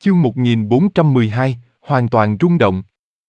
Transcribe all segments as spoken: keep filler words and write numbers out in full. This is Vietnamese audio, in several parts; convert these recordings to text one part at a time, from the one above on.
Chương một nghìn bốn trăm mười hai, hoàn toàn rung động.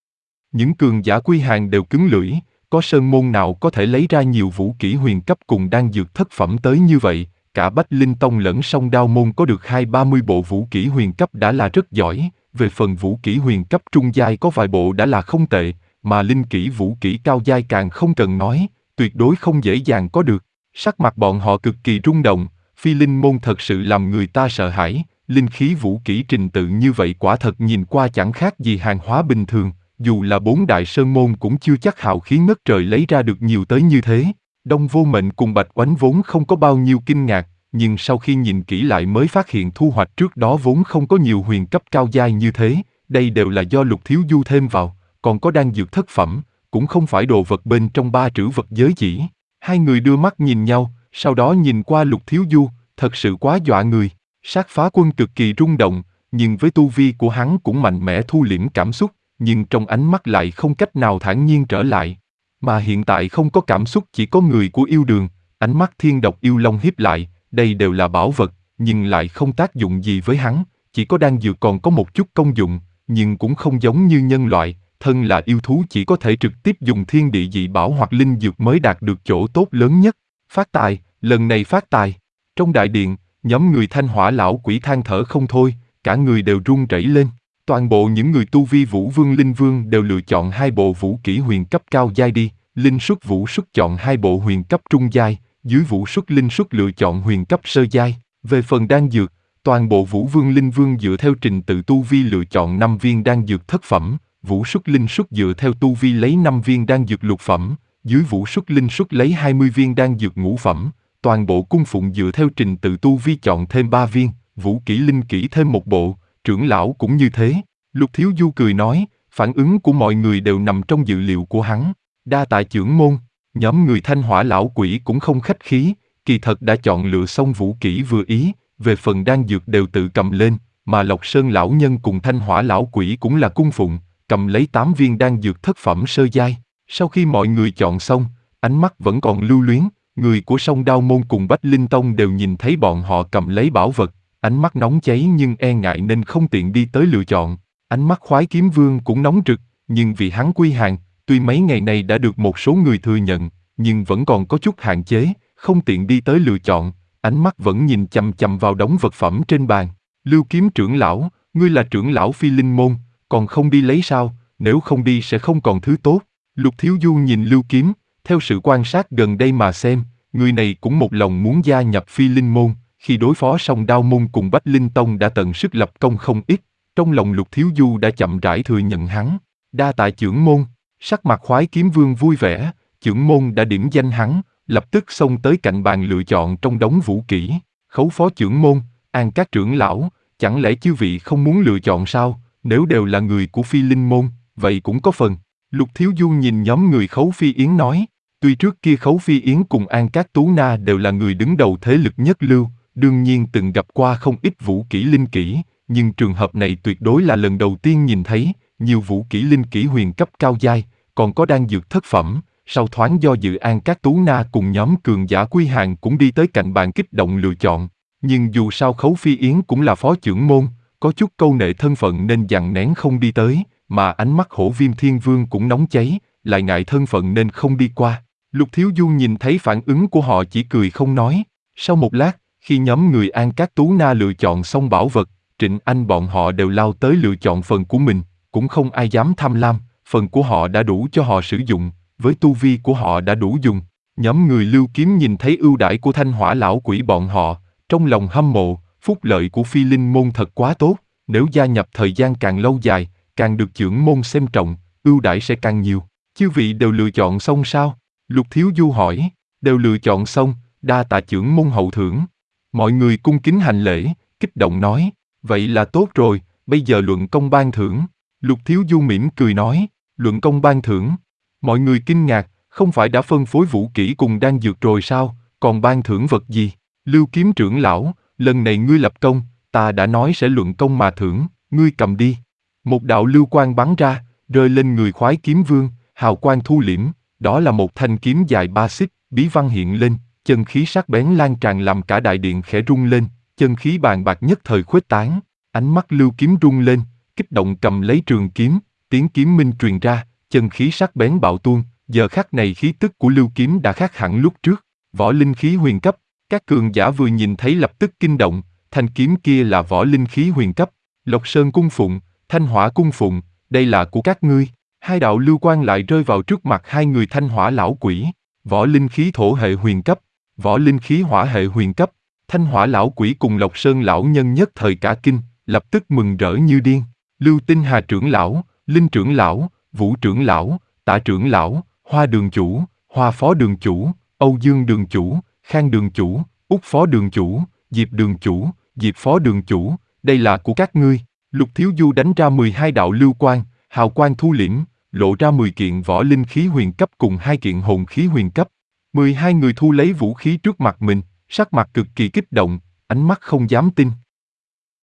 Những cường giả quy hàng đều cứng lưỡi, có sơn môn nào có thể lấy ra nhiều vũ kỹ huyền cấp cùng đan dược thất phẩm tới như vậy, cả Bách Linh Tông lẫn Song Đao Môn có được hai ba mươi bộ vũ kỹ huyền cấp đã là rất giỏi, về phần vũ kỹ huyền cấp trung giai có vài bộ đã là không tệ, mà linh kỹ vũ kỹ cao giai càng không cần nói, tuyệt đối không dễ dàng có được. Sắc mặt bọn họ cực kỳ rung động, Phi Linh Môn thật sự làm người ta sợ hãi. Linh khí vũ kỹ trình tự như vậy quả thật nhìn qua chẳng khác gì hàng hóa bình thường, dù là bốn đại sơn môn cũng chưa chắc hào khí ngất trời lấy ra được nhiều tới như thế. Đông Vô Mệnh cùng Bạch Oánh vốn không có bao nhiêu kinh ngạc, nhưng sau khi nhìn kỹ lại mới phát hiện thu hoạch trước đó vốn không có nhiều huyền cấp cao giai như thế, đây đều là do Lục Thiếu Du thêm vào, còn có đan dược thất phẩm, cũng không phải đồ vật bên trong ba trữ vật giới chỉ. Hai người đưa mắt nhìn nhau, sau đó nhìn qua Lục Thiếu Du, thật sự quá dọa người. Sát Phá Quân cực kỳ rung động, nhưng với tu vi của hắn cũng mạnh mẽ thu liễm cảm xúc, nhưng trong ánh mắt lại không cách nào thản nhiên trở lại. Mà hiện tại không có cảm xúc chỉ có người của yêu đường, ánh mắt thiên độc yêu long hiếp lại, đây đều là bảo vật, nhưng lại không tác dụng gì với hắn, chỉ có đan dược còn có một chút công dụng, nhưng cũng không giống như nhân loại, thân là yêu thú chỉ có thể trực tiếp dùng thiên địa dị bảo hoặc linh dược mới đạt được chỗ tốt lớn nhất. Phát tài, lần này phát tài. Trong đại điện, nhóm người Thanh Hỏa lão quỷ than thở không thôi, cả người đều run rẩy lên. Toàn bộ những người tu vi Vũ Vương Linh Vương đều lựa chọn hai bộ vũ kỹ huyền cấp cao giai đi, Linh Xuất Vũ Xuất chọn hai bộ huyền cấp trung giai, dưới Vũ Xuất Linh Xuất lựa chọn huyền cấp sơ giai. Về phần đan dược, toàn bộ Vũ Vương Linh Vương dựa theo trình tự tu vi lựa chọn năm viên đan dược thất phẩm, Vũ Xuất Linh Xuất dựa theo tu vi lấy năm viên đan dược lục phẩm, dưới Vũ Xuất Linh Xuất lấy hai mươi viên đan dược ngũ phẩm. Toàn bộ cung phụng dựa theo trình tự tu vi chọn thêm ba viên, vũ kỹ linh kỹ thêm một bộ, trưởng lão cũng như thế. Lục Thiếu Du cười nói, phản ứng của mọi người đều nằm trong dự liệu của hắn. Đa tạ trưởng môn, nhóm người Thanh Hỏa lão quỷ cũng không khách khí, kỳ thật đã chọn lựa xong vũ kỹ vừa ý, về phần đan dược đều tự cầm lên, mà Lộc Sơn lão nhân cùng Thanh Hỏa lão quỷ cũng là cung phụng, cầm lấy tám viên đan dược thất phẩm sơ giai. Sau khi mọi người chọn xong, ánh mắt vẫn còn lưu luyến. Người của Song Đao Môn cùng Bách Linh Tông đều nhìn thấy bọn họ cầm lấy bảo vật, ánh mắt nóng cháy nhưng e ngại nên không tiện đi tới lựa chọn. Ánh mắt Khoái Kiếm Vương cũng nóng rực, nhưng vì hắn quy hàng, tuy mấy ngày này đã được một số người thừa nhận, nhưng vẫn còn có chút hạn chế, không tiện đi tới lựa chọn, ánh mắt vẫn nhìn chằm chằm vào đống vật phẩm trên bàn. Lưu Kiếm trưởng lão, ngươi là trưởng lão Phi Linh Môn, còn không đi lấy sao, nếu không đi sẽ không còn thứ tốt. Lục Thiếu Du nhìn Lưu Kiếm, theo sự quan sát gần đây mà xem, người này cũng một lòng muốn gia nhập Phi Linh Môn, khi đối phó Song Đao Môn cùng Bách Linh Tông đã tận sức lập công không ít, trong lòng Lục Thiếu Du đã chậm rãi thừa nhận hắn. Đa tạ trưởng môn, sắc mặt Khoái Kiếm Vương vui vẻ, trưởng môn đã điểm danh hắn, lập tức xông tới cạnh bàn lựa chọn trong đống vũ kỹ. Khấu phó trưởng môn, An các trưởng lão, chẳng lẽ chư vị không muốn lựa chọn sao, nếu đều là người của Phi Linh Môn, vậy cũng có phần. Lục Thiếu Du nhìn nhóm người Khấu Phi Yến nói, tuy trước kia Khấu Phi Yến cùng An Cát Tú Na đều là người đứng đầu thế lực nhất lưu, đương nhiên từng gặp qua không ít vũ kỹ linh kỹ, nhưng trường hợp này tuyệt đối là lần đầu tiên nhìn thấy, nhiều vũ kỹ linh kỹ huyền cấp cao giai, còn có đan dược thất phẩm. Sau thoáng do dự, An Cát Tú Na cùng nhóm cường giả quy hàng cũng đi tới cạnh bàn kích động lựa chọn, nhưng dù sao Khấu Phi Yến cũng là phó trưởng môn, có chút câu nệ thân phận nên dằn nén không đi tới, mà ánh mắt Hổ Viêm Thiên Vương cũng nóng cháy, lại ngại thân phận nên không đi qua. Lục Thiếu Du nhìn thấy phản ứng của họ chỉ cười không nói. Sau một lát, khi nhóm người An Cát Tú Na lựa chọn xong bảo vật, Trịnh Anh bọn họ đều lao tới lựa chọn phần của mình, cũng không ai dám tham lam, phần của họ đã đủ cho họ sử dụng, với tu vi của họ đã đủ dùng. Nhóm người Lưu Kiếm nhìn thấy ưu đãi của Thanh Hỏa lão quỷ bọn họ, trong lòng hâm mộ, phúc lợi của Phi Linh Môn thật quá tốt, nếu gia nhập thời gian càng lâu dài, càng được trưởng môn xem trọng, ưu đãi sẽ càng nhiều. Chư vị đều lựa chọn xong sao? Lục Thiếu Du hỏi. Đều lựa chọn xong, đa tạ trưởng môn hậu thưởng. Mọi người cung kính hành lễ, kích động nói, vậy là tốt rồi, bây giờ luận công ban thưởng. Lục Thiếu Du mỉm cười nói, luận công ban thưởng. Mọi người kinh ngạc, không phải đã phân phối vũ kỹ cùng đan dược rồi sao, còn ban thưởng vật gì? Lưu Kiếm trưởng lão, lần này ngươi lập công, ta đã nói sẽ luận công mà thưởng, ngươi cầm đi. Một đạo lưu quang bắn ra, rơi lên người Khoái Kiếm Vương, hào quang thu liễm, đó là một thanh kiếm dài ba xích, bí văn hiện lên, chân khí sắc bén lan tràn làm cả đại điện khẽ rung lên, chân khí bàn bạc nhất thời khuếch tán. Ánh mắt Lưu Kiếm rung lên, kích động cầm lấy trường kiếm, tiếng kiếm minh truyền ra, chân khí sắc bén bạo tuôn, giờ khắc này khí tức của Lưu Kiếm đã khác hẳn lúc trước, võ linh khí huyền cấp, các cường giả vừa nhìn thấy lập tức kinh động, thanh kiếm kia là võ linh khí huyền cấp, Lộc Sơn cung phụng, Thanh Hỏa cung phụng, đây là của các ngươi. Hai đạo lưu quang lại rơi vào trước mặt hai người Thanh Hỏa lão quỷ, võ linh khí thổ hệ huyền cấp, võ linh khí hỏa hệ huyền cấp. Thanh Hỏa lão quỷ cùng Lộc Sơn lão nhân nhất thời cả kinh, lập tức mừng rỡ như điên. Lưu Tinh Hà trưởng lão, Linh trưởng lão, Vũ trưởng lão, Tạ trưởng lão, Hoa đường chủ, Hoa phó đường chủ, Âu Dương đường chủ, Khang đường chủ, Úc phó đường chủ, Diệp đường chủ, Diệp phó đường chủ, đây là của các ngươi. Lục Thiếu Du đánh ra mười hai đạo lưu quang, hào quang thu liễm, lộ ra mười kiện võ linh khí huyền cấp cùng hai kiện hồn khí huyền cấp. mười hai người thu lấy vũ khí trước mặt mình, sắc mặt cực kỳ kích động, ánh mắt không dám tin.